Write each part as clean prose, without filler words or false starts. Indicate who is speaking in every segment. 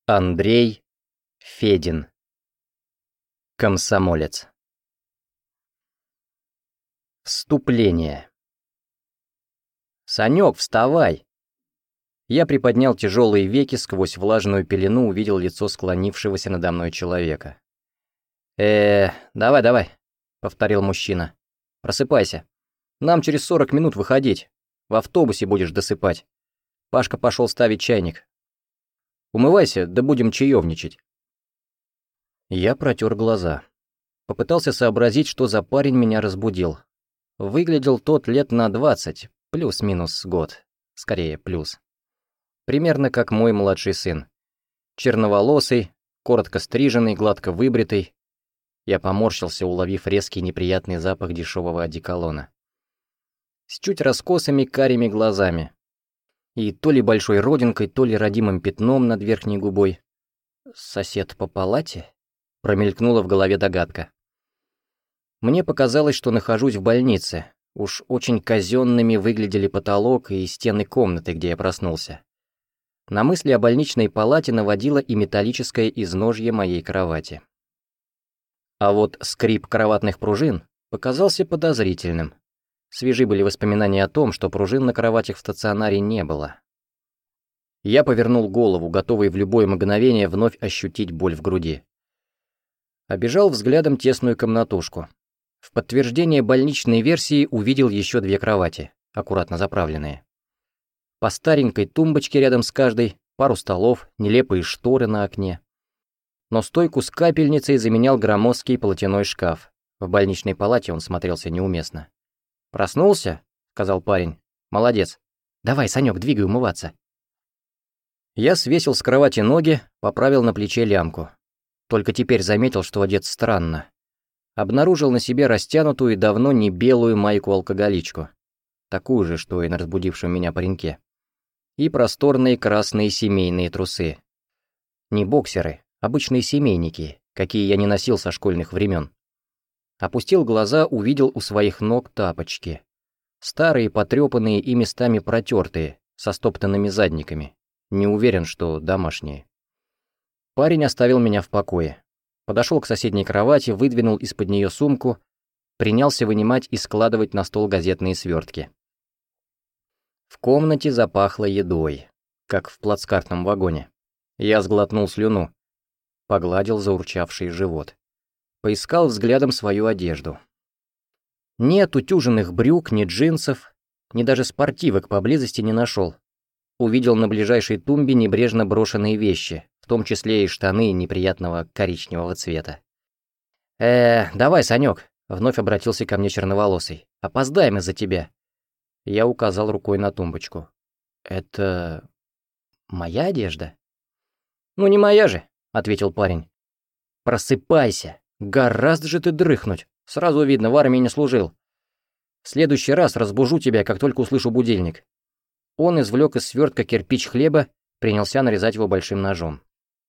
Speaker 1: Андрей Федин. Комсомолец. Вступление. «Санёк, вставай!» Я приподнял тяжелые веки, сквозь влажную пелену увидел лицо склонившегося надо мной человека. Давай», — повторил мужчина. «Просыпайся. Нам через 40 минут выходить. В автобусе будешь досыпать. Пашка пошел ставить чайник. Умывайся, да будем чаевничать». Я протер глаза. Попытался сообразить, что за парень меня разбудил. Выглядел тот лет на 20, плюс-минус год. Скорее, плюс. Примерно как мой младший сын. Черноволосый, коротко стриженный, гладко выбритый. Я поморщился, уловив резкий неприятный запах дешевого одеколона. С чуть раскосыми карими глазами. И то ли большой родинкой, то ли родимым пятном над верхней губой. «Сосед по палате?» — промелькнула в голове догадка. Мне показалось, что нахожусь в больнице. Уж очень казенными выглядели потолок и стены комнаты, где я проснулся. На мысли о больничной палате наводило и металлическое изножье моей кровати. А вот скрип кроватных пружин показался подозрительным. Свежи были воспоминания о том, что пружин на кроватях в стационаре не было. Я повернул голову, готовый в любое мгновение вновь ощутить боль в груди. Обежал взглядом тесную комнатушку. В подтверждение больничной версии увидел еще 2 кровати, аккуратно заправленные. По старенькой тумбочке рядом с каждой, пару столов, нелепые шторы на окне. Но стойку с капельницей заменял громоздкий полотяной шкаф. В больничной палате он смотрелся неуместно. «Проснулся?» — сказал парень. «Молодец. Давай, Санёк, двигай умываться». Я свесил с кровати ноги, поправил на плече лямку. Только теперь заметил, что одет странно. Обнаружил на себе растянутую и давно не белую майку-алкоголичку. Такую же, что и на разбудившем меня пареньке. И просторные красные семейные трусы. Не боксеры, обычные семейники, какие я не носил со школьных времен. Опустил глаза, увидел у своих ног тапочки. Старые, потрёпанные и местами протертые, со стоптанными задниками. Не уверен, что домашние. Парень оставил меня в покое. Подошел к соседней кровати, выдвинул из-под нее сумку, принялся вынимать и складывать на стол газетные свертки. В комнате запахло едой, как в плацкартном вагоне. Я сглотнул слюну, погладил заурчавший живот. Поискал взглядом свою одежду. Ни отутюженных брюк, ни джинсов, ни даже спортивок поблизости не нашел. Увидел на ближайшей тумбе небрежно брошенные вещи, в том числе и штаны неприятного коричневого цвета. Давай, Санёк», — вновь обратился ко мне черноволосый. «Опоздаем из-за тебя». Я указал рукой на тумбочку. «Это... моя одежда?» «Ну не моя же», — ответил парень. «Просыпайся. Гораздо же ты дрыхнуть. Сразу видно, в армии не служил. В следующий раз разбужу тебя, как только услышу будильник». Он извлек из свертка кирпич хлеба, принялся нарезать его большим ножом.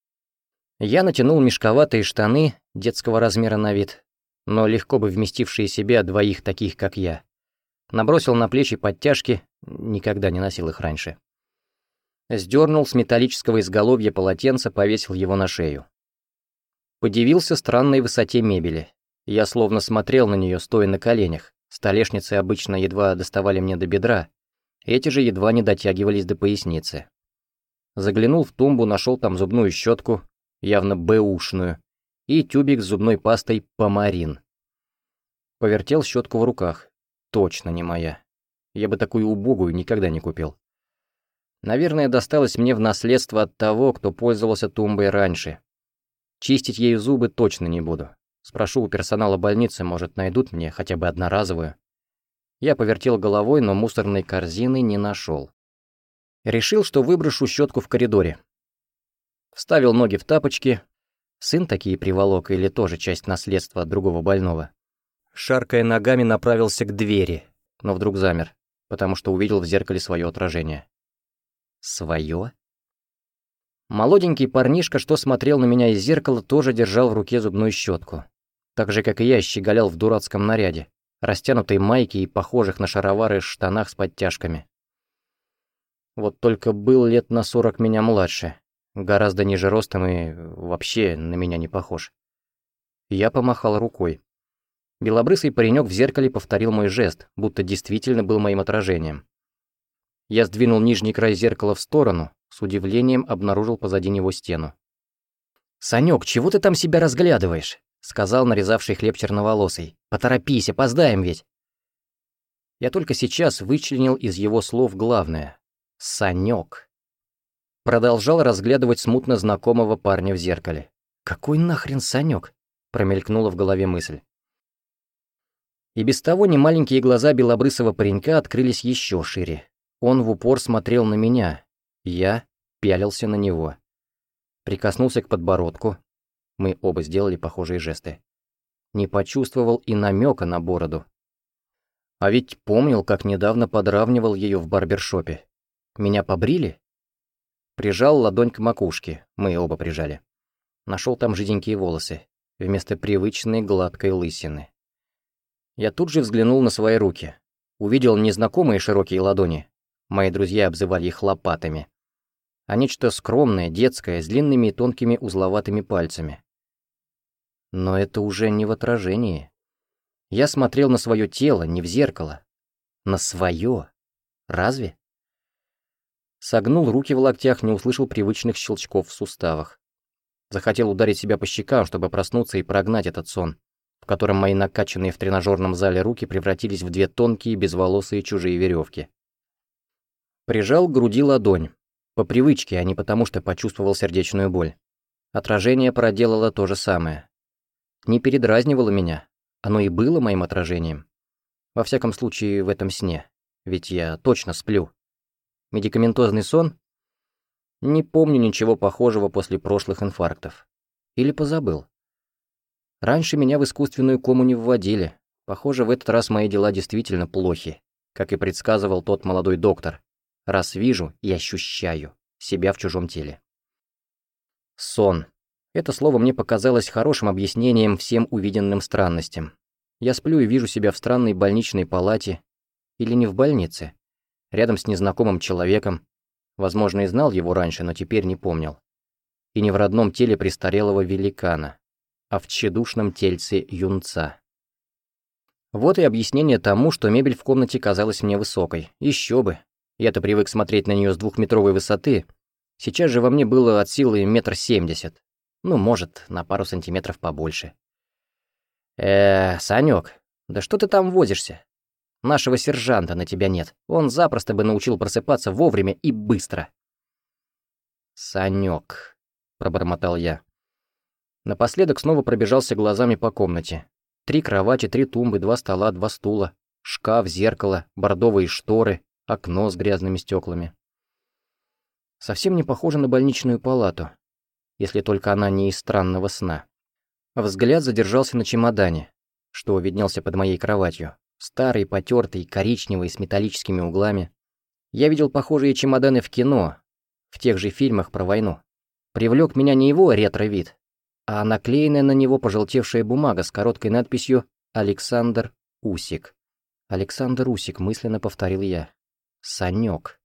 Speaker 1: Я натянул мешковатые штаны детского размера на вид, но легко бы вместившие себя 2 таких, как я. Набросил на плечи подтяжки, никогда не носил их раньше. Сдернул с металлического изголовья полотенца, повесил его на шею. Подивился странной высоте мебели. Я словно смотрел на нее, стоя на коленях. Столешницы обычно едва доставали мне до бедра, эти же едва не дотягивались до поясницы. Заглянул в тумбу, нашел там зубную щетку, явно бэушную, и тюбик с зубной пастой «Помарин». Повертел щетку в руках. Точно не моя. Я бы такую убогую никогда не купил. Наверное, досталось мне в наследство от того, кто пользовался тумбой раньше. Чистить ею зубы точно не буду. Спрошу у персонала больницы, может, найдут мне хотя бы одноразовую. Я повертел головой, но мусорной корзины не нашел. Решил, что выброшу щетку в коридоре. Вставил ноги в тапочки. Сын такие приволок или тоже часть наследства от другого больного. Шаркая ногами, направился к двери, но вдруг замер, потому что увидел в зеркале свое отражение. Своё? Молоденький парнишка, что смотрел на меня из зеркала, тоже держал в руке зубную щетку. Так же, как и я, щеголял в дурацком наряде, растянутой майке и похожих на шаровары штанах с подтяжками. Вот только был лет на 40 меня младше. Гораздо ниже ростом и вообще на меня не похож. Я помахал рукой. Белобрысый паренек в зеркале повторил мой жест, будто действительно был моим отражением. Я сдвинул нижний край зеркала в сторону, с удивлением обнаружил позади него стену. «Санёк, чего ты там себя разглядываешь?» — сказал нарезавший хлеб черноволосый. «Поторопись, опоздаем ведь!» Я только сейчас вычленил из его слов главное. «Санёк». Продолжал разглядывать смутно знакомого парня в зеркале. «Какой нахрен Санёк?» — промелькнула в голове мысль. И без того немаленькие глаза белобрысого паренька открылись еще шире. Он в упор смотрел на меня. Я пялился на него. Прикоснулся к подбородку. Мы оба сделали похожие жесты. Не почувствовал и намека на бороду. А ведь помнил, как недавно подравнивал ее в барбершопе. Меня побрили? Прижал ладонь к макушке. Мы оба прижали. Нашел там жиденькие волосы. Вместо привычной гладкой лысины. Я тут же взглянул на свои руки. Увидел незнакомые широкие ладони. Мои друзья обзывали их лопатами. А нечто скромное, детское, с длинными и тонкими узловатыми пальцами. Но это уже не в отражении. Я смотрел на свое тело, не в зеркало. На свое. Разве? Согнул руки в локтях, не услышал привычных щелчков в суставах. Захотел ударить себя по щекам, чтобы проснуться и прогнать этот сон, в котором мои накачанные в тренажерном зале руки превратились в две тонкие, безволосые чужие веревки. Прижал к груди ладонь. По привычке, а не потому, что почувствовал сердечную боль. Отражение проделало то же самое. Не передразнивало меня. Оно и было моим отражением. Во всяком случае, в этом сне. Ведь я точно сплю. Медикаментозный сон? Не помню ничего похожего после прошлых инфарктов. Или позабыл. Раньше меня в искусственную кому не вводили. Похоже, в этот раз мои дела действительно плохи, как и предсказывал тот молодой доктор. Раз вижу и ощущаю себя в чужом теле. Сон. Это слово мне показалось хорошим объяснением всем увиденным странностям. Я сплю и вижу себя в странной больничной палате, или не в больнице, рядом с незнакомым человеком, возможно, и знал его раньше, но теперь не помнил. И не в родном теле престарелого великана, а в тщедушном тельце юнца. Вот и объяснение тому, что мебель в комнате казалась мне высокой. Еще бы. Я-то привык смотреть на нее с 2-метровой высоты. Сейчас же во мне было от силы 1,70 м. Ну, может, на пару сантиметров побольше. Санёк, да что ты там возишься? Нашего сержанта на тебя нет. Он запросто бы научил просыпаться вовремя и быстро. Санёк, пробормотал я. Напоследок снова пробежался глазами по комнате. 3 кровати, 3 тумбы, 2 стола, 2 стула, шкаф, зеркало, бордовые шторы, окно с грязными стеклами. Совсем не похоже на больничную палату, если только она не из странного сна. Взгляд задержался на чемодане, что виднелся под моей кроватью. Старый, потертый, коричневый, с металлическими углами. Я видел похожие чемоданы в кино, в тех же фильмах про войну. Привлек меня не его ретро-вид, а наклеенная на него пожелтевшая бумага с короткой надписью «Александр Усик». «Александр Усик», мысленно повторил я. «Санёк».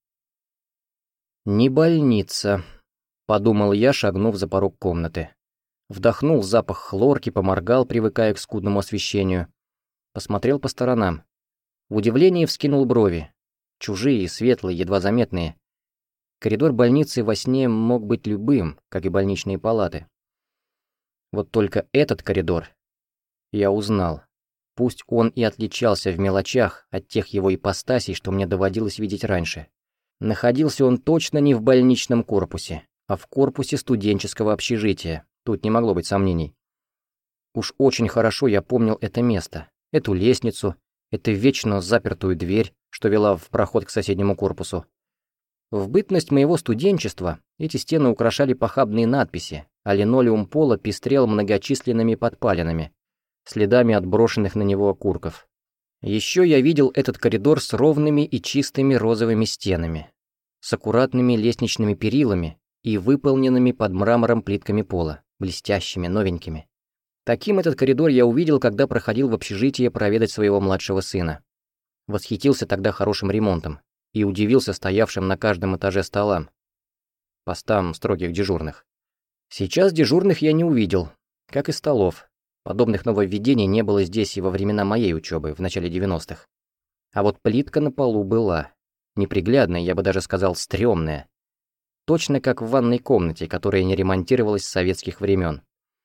Speaker 1: «Не больница», — подумал я, шагнув за порог комнаты. Вдохнул запах хлорки, поморгал, привыкая к скудному освещению. Посмотрел по сторонам. В удивлении вскинул брови. Чужие, светлые, едва заметные. Коридор больницы во сне мог быть любым, как и больничные палаты. Вот только этот коридор я узнал. Пусть он и отличался в мелочах от тех его ипостасей, что мне доводилось видеть раньше. Находился он точно не в больничном корпусе, а в корпусе студенческого общежития. Тут не могло быть сомнений. Уж очень хорошо я помнил это место, эту лестницу, эту вечно запертую дверь, что вела в проход к соседнему корпусу. В бытность моего студенчества эти стены украшали похабные надписи, а линолеум пола пестрел многочисленными подпалинами, следами от брошенных на него окурков. Еще я видел этот коридор с ровными и чистыми розовыми стенами, с аккуратными лестничными перилами и выполненными под мрамором плитками пола, блестящими, новенькими. Таким этот коридор я увидел, когда проходил в общежитие проведать своего младшего сына. Восхитился тогда хорошим ремонтом и удивился стоявшим на каждом этаже столам. постам строгих дежурных. Сейчас дежурных я не увидел, как и столов. Подобных нововведений не было здесь и во времена моей учебы, в начале 90-х. А вот плитка на полу была. Неприглядная, я бы даже сказал, стрёмная. Точно как в ванной комнате, которая не ремонтировалась с советских времен.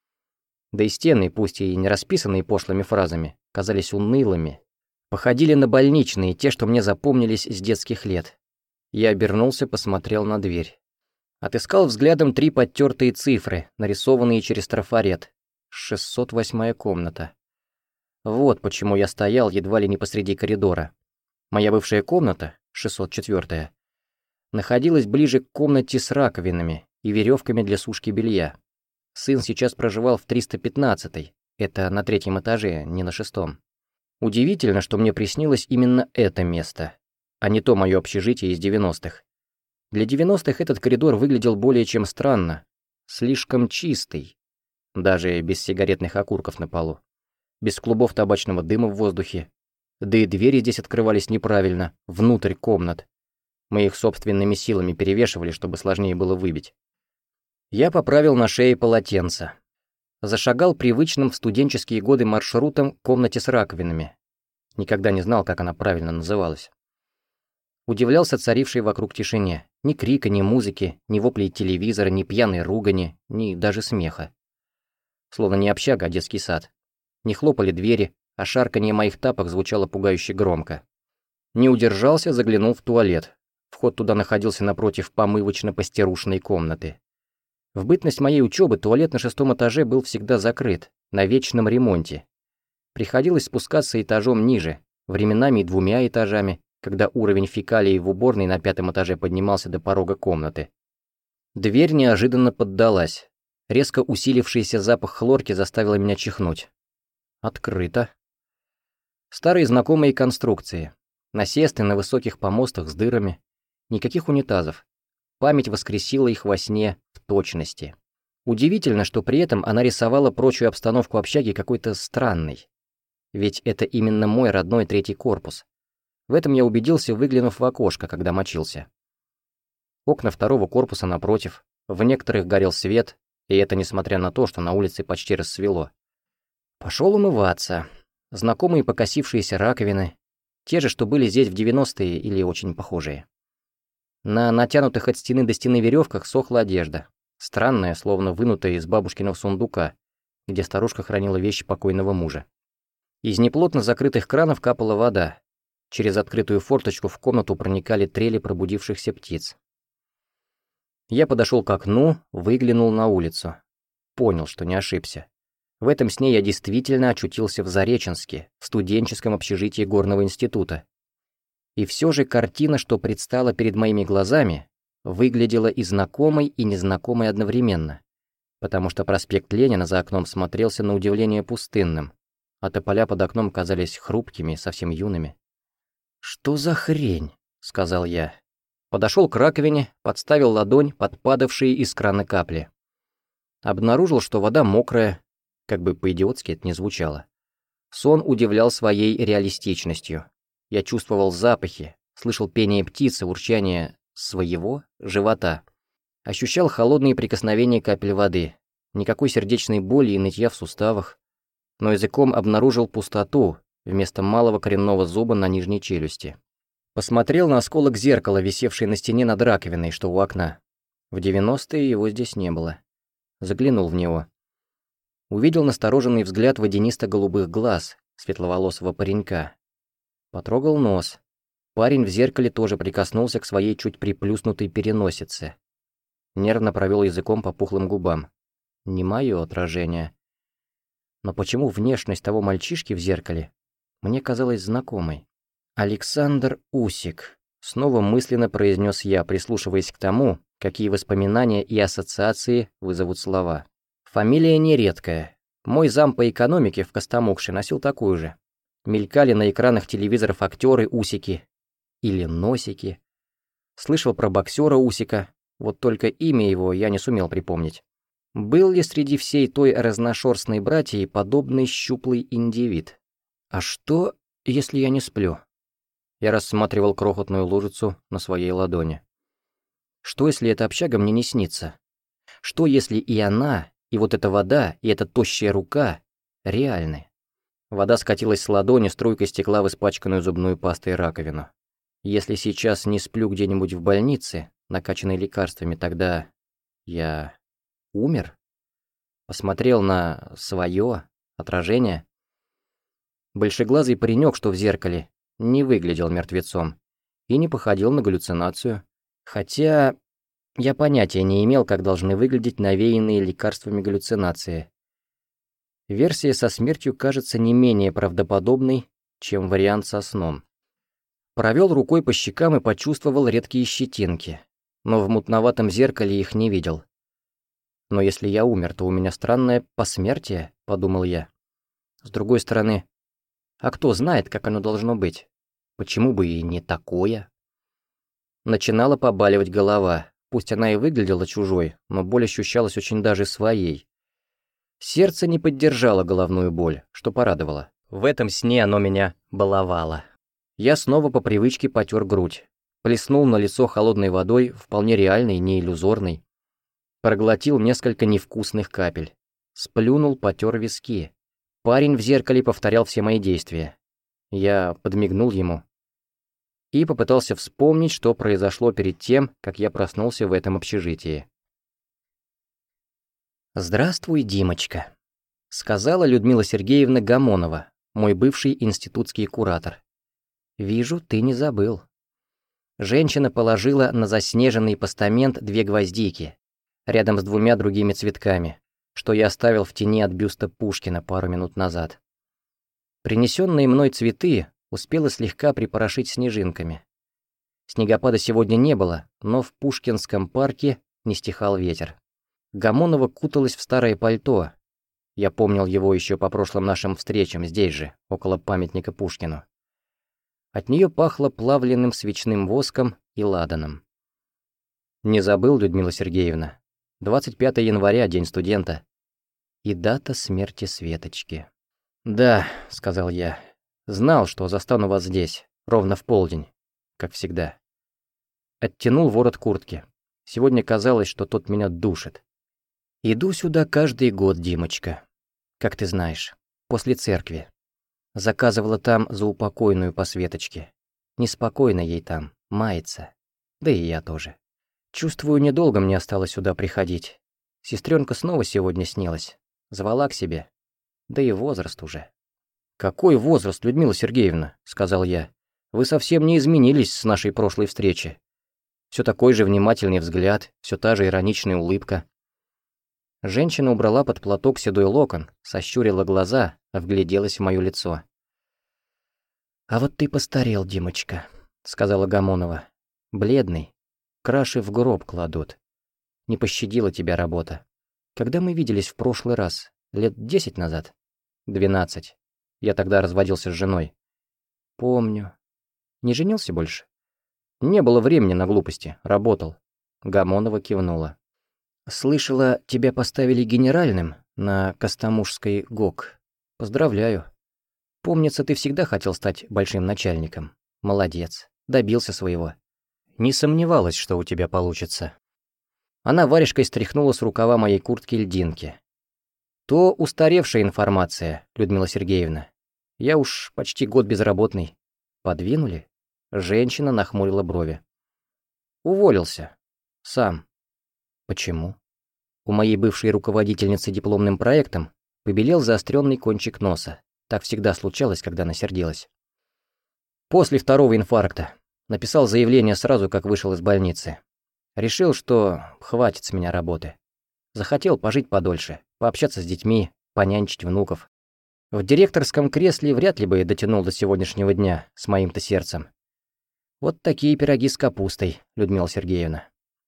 Speaker 1: Да и стены, пусть и не расписанные пошлыми фразами, казались унылыми. Походили на больничные, те, что мне запомнились с детских лет. Я обернулся, посмотрел на дверь. Отыскал взглядом 3 подтертые цифры, нарисованные через трафарет. 608-я комната. Вот почему я стоял едва ли не посреди коридора. Моя бывшая комната, 604-я, находилась ближе к комнате с раковинами и веревками для сушки белья. Сын сейчас проживал в 315-й, это на 3-м этаже, не на 6-м. Удивительно, что мне приснилось именно это место, а не то мое общежитие из 90-х. Для 90-х этот коридор выглядел более чем странно, слишком чистый, даже без сигаретных окурков на полу, без клубов табачного дыма в воздухе. Да и двери здесь открывались неправильно, внутрь комнат. Мы их собственными силами перевешивали, чтобы сложнее было выбить. Я поправил на шее полотенце. Зашагал привычным в студенческие годы маршрутом к комнате с раковинами. Никогда не знал, как она правильно называлась. Удивлялся царившей вокруг тишине. Ни крика, ни музыки, ни воплей телевизора, ни пьяной ругани, ни даже смеха. Словно не общага, а детский сад. Не хлопали двери, а шарканье моих тапок звучало пугающе громко. Не удержался, заглянул в туалет. Вход туда находился напротив помывочно-постирушной комнаты. В бытность моей учебы туалет на 6-м этаже был всегда закрыт, на вечном ремонте. Приходилось спускаться этажом ниже, временами и 2 этажами, когда уровень фекалий в уборной на 5-м этаже поднимался до порога комнаты. Дверь неожиданно поддалась. Резко усилившийся запах хлорки заставил меня чихнуть. Открыто. Старые знакомые конструкции. Насесты на высоких помостах с дырами. Никаких унитазов. Память воскресила их во сне в точности. Удивительно, что при этом она рисовала прочую обстановку общаги какой-то странной. Ведь это именно мой родной 3-й корпус. В этом я убедился, выглянув в окошко, когда мочился. Окна 2-го корпуса напротив, в некоторых горел свет, и это несмотря на то, что на улице почти рассвело. Пошел умываться. Знакомые покосившиеся раковины, те же, что были здесь в 90-е или очень похожие. На натянутых от стены до стены веревках сохла одежда, странная, словно вынутая из бабушкиного сундука, где старушка хранила вещи покойного мужа. Из неплотно закрытых кранов капала вода. Через открытую форточку в комнату проникали трели пробудившихся птиц. Я подошел к окну, выглянул на улицу. Понял, что не ошибся. В этом сне я действительно очутился в Зареченске, в студенческом общежитии горного института. И все же картина, что предстала перед моими глазами, выглядела и знакомой, и незнакомой одновременно, потому что проспект Ленина за окном смотрелся на удивление пустынным, а тополя под окном казались хрупкими, совсем юными. «Что за хрень?» — сказал я. Подошел к раковине, подставил ладонь под падавшие из крана капли. Обнаружил, что вода мокрая, как бы по-идиотски это ни звучало. Сон удивлял своей реалистичностью. Я чувствовал запахи, слышал пение птицы, урчание своего живота. Ощущал холодные прикосновения капель воды, никакой сердечной боли и нытья в суставах, но языком обнаружил пустоту вместо малого коренного зуба на нижней челюсти. Посмотрел на осколок зеркала, висевший на стене над раковиной, что у окна. В 90-е его здесь не было. Заглянул в него. Увидел настороженный взгляд водянисто-голубых глаз светловолосого паренька. Потрогал нос. Парень в зеркале тоже прикоснулся к своей чуть приплюснутой переносице. Нервно провел языком по пухлым губам. Не мое отражение. Но почему внешность того мальчишки в зеркале мне казалась знакомой? «Александр Усик», — снова мысленно произнес я, прислушиваясь к тому, какие воспоминания и ассоциации вызовут слова. Фамилия нередкая. Мой зам по экономике в Костомукше носил такую же. Мелькали на экранах телевизоров актеры Усики. Или Носики. Слышал про боксера Усика, вот только имя его я не сумел припомнить. Был ли среди всей той разношерстной братьи подобный щуплый индивид? А что, если я не сплю? Я рассматривал крохотную лужицу на своей ладони. Что, если эта общага мне не снится? Что, если и она, и вот эта вода, и эта тощая рука реальны? Вода скатилась с ладони, струйкой стекла в испачканную зубную пастой раковину. Если сейчас не сплю где-нибудь в больнице, накачанной лекарствами, тогда я умер? Посмотрел на свое отражение. Большеглазый паренек, что в зеркале, не выглядел мертвецом и не походил на галлюцинацию. Хотя я понятия не имел, как должны выглядеть навеянные лекарствами галлюцинации. Версия со смертью кажется не менее правдоподобной, чем вариант со сном. Провел рукой по щекам и почувствовал редкие щетинки, но в мутноватом зеркале их не видел. «Но если я умер, то у меня странное посмертие», — подумал я. С другой стороны, а кто знает, как оно должно быть? Почему бы и не такое? Начинала побаливать голова, пусть она и выглядела чужой, но боль ощущалась очень даже своей. Сердце не поддержало головную боль, что порадовало. В этом сне оно меня баловало. Я снова по привычке потер грудь, плеснул на лицо холодной водой, вполне реальной, не иллюзорной. Проглотил несколько невкусных капель. Сплюнул, потер виски. Парень в зеркале повторял все мои действия. Я подмигнул ему и попытался вспомнить, что произошло перед тем, как я проснулся в этом общежитии. «Здравствуй, Димочка», — сказала Людмила Сергеевна Гамонова, мой бывший институтский куратор. «Вижу, ты не забыл». Женщина положила на заснеженный постамент 2 гвоздики, рядом с 2 другими цветками, что я оставил в тени от бюста Пушкина пару минут назад. Принесенные мной цветы успела слегка припорошить снежинками. Снегопада сегодня не было, но в Пушкинском парке не стихал ветер. Гамонова куталась в старое пальто. Я помнил его еще по прошлым нашим встречам здесь же, около памятника Пушкину. От нее пахло плавленным свечным воском и ладаном. Не забыл, Людмила Сергеевна. 25 января, день студента. И дата смерти Светочки. «Да», — сказал я, — «знал, что застану вас здесь, ровно в полдень, как всегда». Оттянул ворот куртки. Сегодня казалось, что тот меня душит. «Иду сюда каждый год, Димочка, как ты знаешь, после церкви. Заказывала там заупокойную по Светочке. Неспокойно ей там, мается. Да и я тоже. Чувствую, недолго мне осталось сюда приходить. Сестренка снова сегодня снилась. Звала к себе. Да и возраст уже». «Какой возраст, Людмила Сергеевна?» — сказал я. «Вы совсем не изменились с нашей прошлой встречи. Все такой же внимательный взгляд, все та же ироничная улыбка». Женщина убрала под платок седой локон, сощурила глаза, вгляделась в моё лицо. «А вот ты постарел, Димочка», — сказала Гамонова. «Бледный. Краши в гроб кладут. Не пощадила тебя работа. Когда мы виделись в прошлый раз? Лет 10 назад? 12. Я тогда разводился с женой. Помню. Не женился больше? Не было времени на глупости. Работал». Гамонова кивнула. «Слышала, тебя поставили генеральным на Костомушской ГОК. Поздравляю. Помнится, ты всегда хотел стать большим начальником. Молодец. Добился своего. Не сомневалась, что у тебя получится». Она варежкой стряхнула с рукава моей куртки льдинки. «То устаревшая информация, Людмила Сергеевна. Я уж почти год безработный. Подвинули?» Женщина нахмурила брови. «Уволился. Сам». «Почему?» У моей бывшей руководительницы дипломным проектом побелел заостренный кончик носа. Так всегда случалось, когда она сердилась. После 2-го инфаркта. Написал заявление сразу, как вышел из больницы. Решил, что хватит с меня работы. Захотел пожить подольше, пообщаться с детьми, понянчить внуков. В директорском кресле вряд ли бы я дотянул до сегодняшнего дня с моим-то сердцем. Вот такие пироги с капустой, Людмила Сергеевна.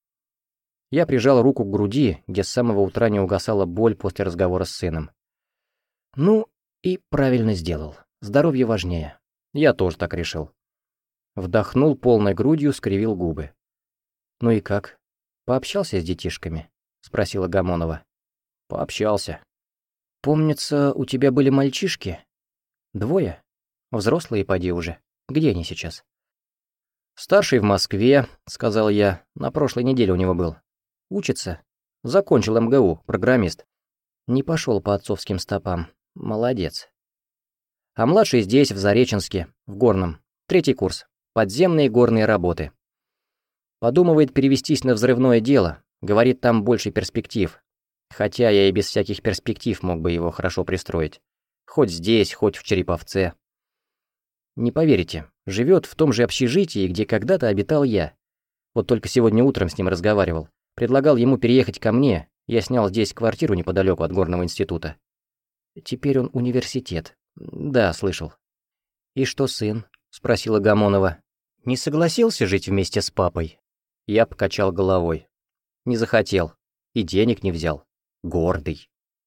Speaker 1: Я прижал руку к груди, где с самого утра не угасала боль после разговора с сыном. Ну, и правильно сделал. Здоровье важнее. Я тоже так решил. Вдохнул полной грудью, скривил губы. «Ну и как? Пообщался с детишками?» — спросила Гамонова. «Пообщался». «Помнится, у тебя были мальчишки? 2? Взрослые, поди уже. Где они сейчас?» «Старший в Москве», — сказал я, — на прошлой неделе у него был. «Учится. Закончил МГУ, программист. Не пошел по отцовским стопам. Молодец. А младший здесь, в Зареченске, в Горном. 3-й курс. Подземные горные работы. Подумывает перевестись на взрывное дело. Говорит, там больше перспектив. Хотя я и без всяких перспектив мог бы его хорошо пристроить. Хоть здесь, хоть в Череповце. Не поверите, живет в том же общежитии, где когда-то обитал я. Вот только сегодня утром с ним разговаривал. Предлагал ему переехать ко мне. Я снял здесь квартиру неподалеку от горного института. Теперь он университет. Да, слышал. «И что сын?» — спросила Гамонова. «Не согласился жить вместе с папой?» Я покачал головой. Не захотел. И денег не взял. Гордый.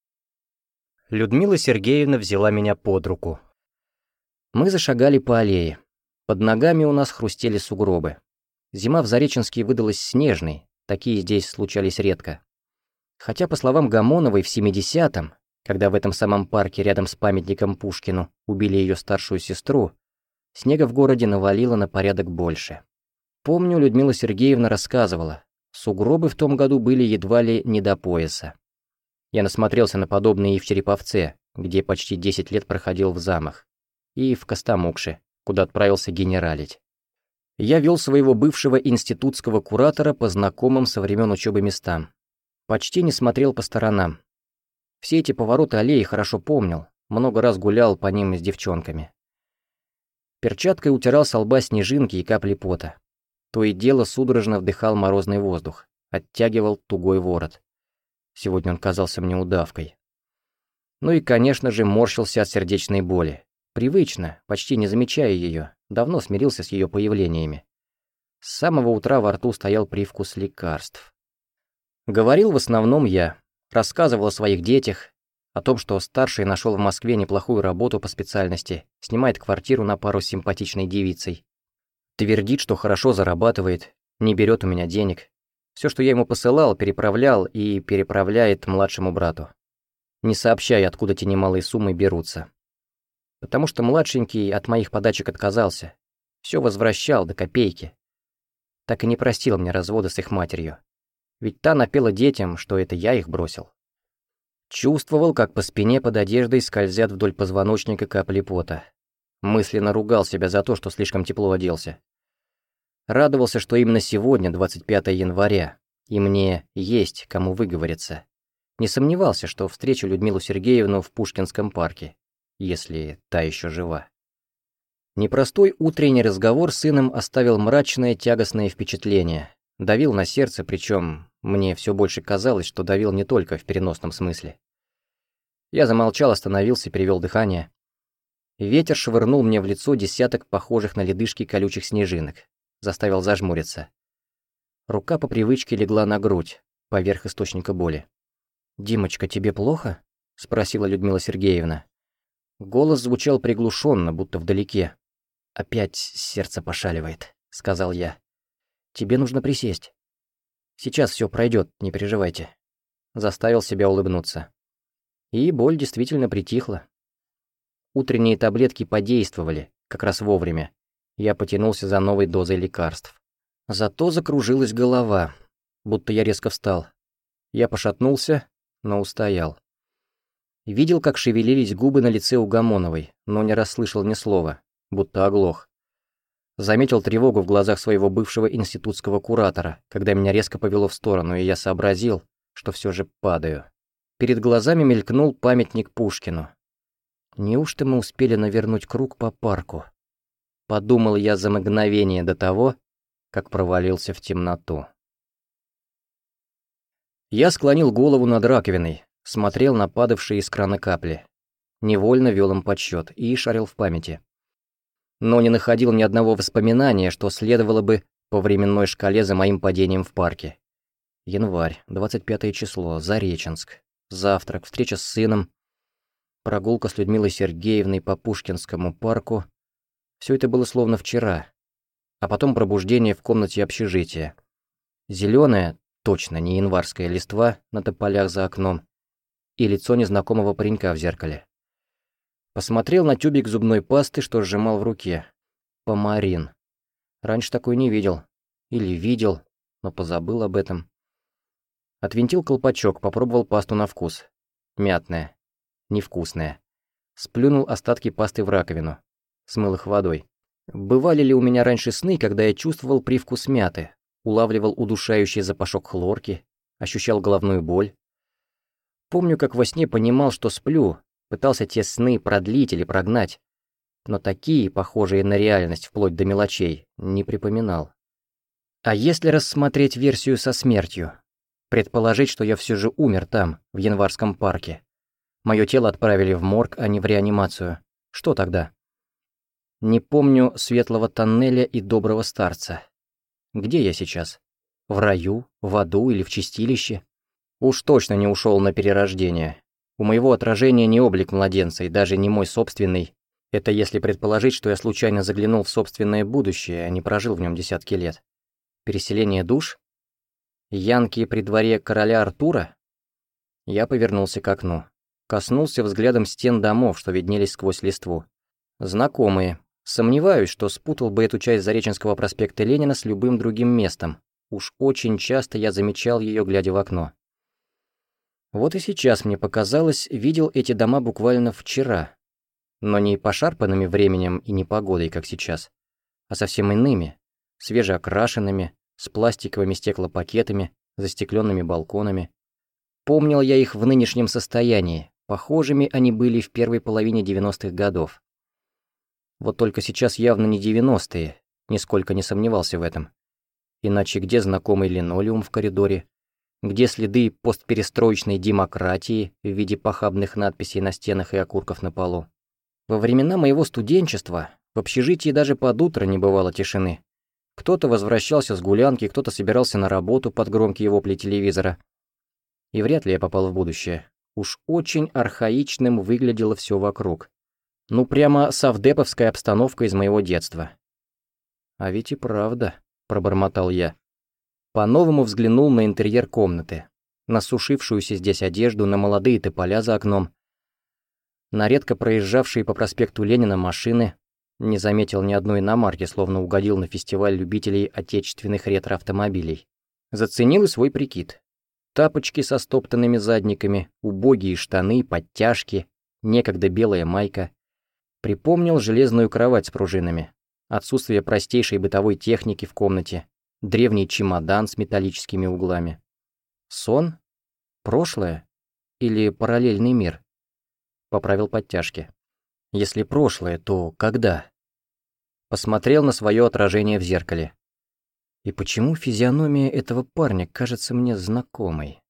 Speaker 1: Людмила Сергеевна взяла меня под руку. Мы зашагали по аллее. Под ногами у нас хрустели сугробы. Зима в Зареченске выдалась снежной, такие здесь случались редко. Хотя, по словам Гамоновой, в 70-м, когда в этом самом парке рядом с памятником Пушкину убили ее старшую сестру, снега в городе навалило на порядок больше. Помню, Людмила Сергеевна рассказывала, сугробы в том году были едва ли не до пояса. Я насмотрелся на подобные и в Череповце, где почти 10 лет проходил в замах, и в Костомукше, куда отправился генералить. Я вел своего бывшего институтского куратора по знакомым со времен учебы местам. Почти не смотрел по сторонам. Все эти повороты аллеи хорошо помнил, много раз гулял по ним с девчонками. Перчаткой утирал со лба снежинки и капли пота. То и дело судорожно вдыхал морозный воздух, оттягивал тугой ворот. Сегодня он казался мне удавкой. Ну и, конечно же, морщился от сердечной боли. Привычно, почти не замечая ее, давно смирился с ее появлениями. С самого утра во рту стоял привкус лекарств. Говорил в основном я, рассказывал о своих детях, о том, что старший нашел в Москве неплохую работу по специальности, снимает квартиру на пару с симпатичной девицей. Твердит, что хорошо зарабатывает, не берет у меня денег. Все, что я ему посылал, переправлял и переправляет младшему брату, не сообщая, откуда те немалые суммы берутся. Потому что младшенький от моих подачек отказался, все возвращал до копейки. Так и не простил мне развода с их матерью. Ведь та напела детям, что это я их бросил. Чувствовал, как по спине под одеждой скользят вдоль позвоночника капли пота. Мысленно ругал себя за то, что слишком тепло оделся. Радовался, что именно сегодня, 25 января, и мне есть кому выговориться. Не сомневался, что встречу Людмилу Сергеевну в Пушкинском парке, если та еще жива. Непростой утренний разговор с сыном оставил мрачное тягостное впечатление. Давил на сердце, причем мне все больше казалось, что давил не только в переносном смысле. Я замолчал, остановился, перевел дыхание. Ветер швырнул мне в лицо десяток похожих на ледышки колючих снежинок. Заставил зажмуриться. Рука по привычке легла на грудь, поверх источника боли. «Димочка, тебе плохо?» — спросила Людмила Сергеевна. Голос звучал приглушенно, будто вдалеке. «Опять сердце пошаливает», — сказал я. «Тебе нужно присесть. Сейчас все пройдет, не переживайте». Заставил себя улыбнуться. И боль действительно притихла. Утренние таблетки подействовали, как раз вовремя. Я потянулся за новой дозой лекарств. Зато закружилась голова, будто я резко встал. Я пошатнулся, но устоял. Видел, как шевелились губы на лице у Гамоновой, но не расслышал ни слова, будто оглох. Заметил тревогу в глазах своего бывшего институтского куратора, когда меня резко повело в сторону, и я сообразил, что все же падаю. Перед глазами мелькнул памятник Пушкину. Неужто мы успели навернуть круг по парку? Подумал я за мгновение до того, как провалился в темноту. Я склонил голову над раковиной, смотрел на падавшие из крана капли. Невольно вел им подсчет и шарил в памяти. Но не находил ни одного воспоминания, что следовало бы по временной шкале за моим падением в парке. Январь, 25 число, Зареченск. Завтрак, встреча с сыном, прогулка с Людмилой Сергеевной по Пушкинскому парку. Все это было словно вчера. А потом пробуждение в комнате общежития. Зеленая, точно не январская листва на тополях за окном, и лицо незнакомого паренька в зеркале. Посмотрел на тюбик зубной пасты, что сжимал в руке. Помарин. Раньше такой не видел. Или видел, но позабыл об этом. Отвинтил колпачок, попробовал пасту на вкус. Мятная. Невкусная. Сплюнул остатки пасты в раковину. Смыл их водой. Бывали ли у меня раньше сны, когда я чувствовал привкус мяты, улавливал удушающий запашок хлорки, ощущал головную боль? Помню, как во сне понимал, что сплю, пытался те сны продлить или прогнать, но такие, похожие на реальность вплоть до мелочей, не припоминал. А если рассмотреть версию со смертью? Предположить, что я все же умер там, в Январском парке. Мое тело отправили в морг, а не в реанимацию. Что тогда? Не помню светлого тоннеля и доброго старца. Где я сейчас? В раю, в аду или в чистилище? Уж точно не ушел на перерождение. У моего отражения не облик младенца и даже не мой собственный. Это если предположить, что я случайно заглянул в собственное будущее, а не прожил в нем десятки лет. Переселение душ? Янки при дворе короля Артура? Я повернулся к окну. Коснулся взглядом стен домов, что виднелись сквозь листву. Знакомые. Сомневаюсь, что спутал бы эту часть Зареченского проспекта Ленина с любым другим местом. Уж очень часто я замечал ее, глядя в окно. Вот и сейчас, мне показалось, видел эти дома буквально вчера. Но не пошарпанными временем и непогодой, как сейчас, а совсем иными, свежеокрашенными, с пластиковыми стеклопакетами, застекленными балконами. Помнил я их в нынешнем состоянии, похожими они были в первой половине 90-х годов. Вот только сейчас явно не 90-е, нисколько не сомневался в этом. Иначе где знакомый линолеум в коридоре? Где следы постперестроечной демократии в виде похабных надписей на стенах и окурков на полу? Во времена моего студенчества в общежитии даже под утро не бывало тишины. Кто-то возвращался с гулянки, кто-то собирался на работу под громкие вопли телевизора. И вряд ли я попал в будущее. Уж очень архаичным выглядело все вокруг. Ну прямо совдеповская обстановка из моего детства. «А ведь и правда», — пробормотал я. По-новому взглянул на интерьер комнаты, на сушившуюся здесь одежду, на молодые тополя за окном, на редко проезжавшие по проспекту Ленина машины, не заметил ни одной иномарки, словно угодил на фестиваль любителей отечественных ретро-автомобилей. Заценил и свой прикид. Тапочки со стоптанными задниками, убогие штаны, подтяжки, некогда белая майка. Припомнил железную кровать с пружинами, отсутствие простейшей бытовой техники в комнате, древний чемодан с металлическими углами. Сон? Прошлое? Или параллельный мир? Поправил подтяжки. Если прошлое, то когда? Посмотрел на свое отражение в зеркале. И почему физиономия этого парня кажется мне знакомой?